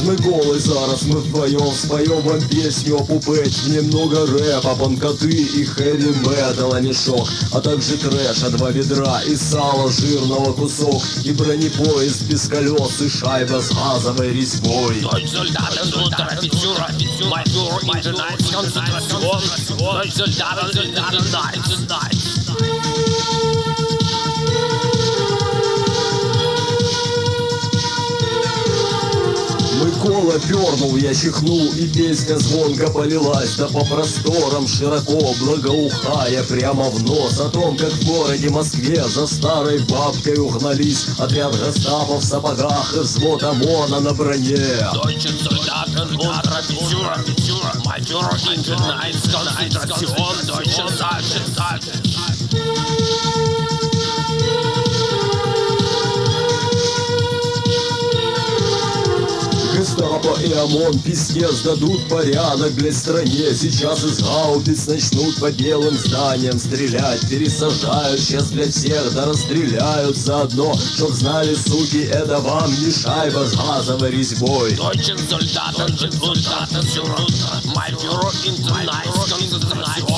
Миколи, зараз ми вдвоем споем вам песню о пупеть. Немного рэпа, банкоты и хэви металла мешок, а также трэша, 2 ведра и сало жирного кусок, и бронепоезд без колес, и шайба с газовой резьбой. Deutsch Soldaten, Unteroffiziere, Major in the Night, Konzentration, Deutsch Soldaten, Night. Микола пернул, я чихнул, и песня звонко полилась, да по просторам широко, благоухая прямо в нос, о том, как в городе Москве за старой бабкой угнались отряд гестапо в сапогах и взвод ОМОНа на броне. Deutsche Soldaten, Unteroffiziere, Major in the Night, Konzentration, Deutsche Soldaten. Гестапо и ОМОН пиздец дадут порядок для стране. Сейчас из гаубиц начнут по белым зданиям стрелять. Пересажают сейчас для всех, да расстреляют заодно. Чтоб знали, суки, это вам не шайба с газовой резьбой. Deutsche Soldaten, Unteroffiziere, Major in the Night, Konzentration.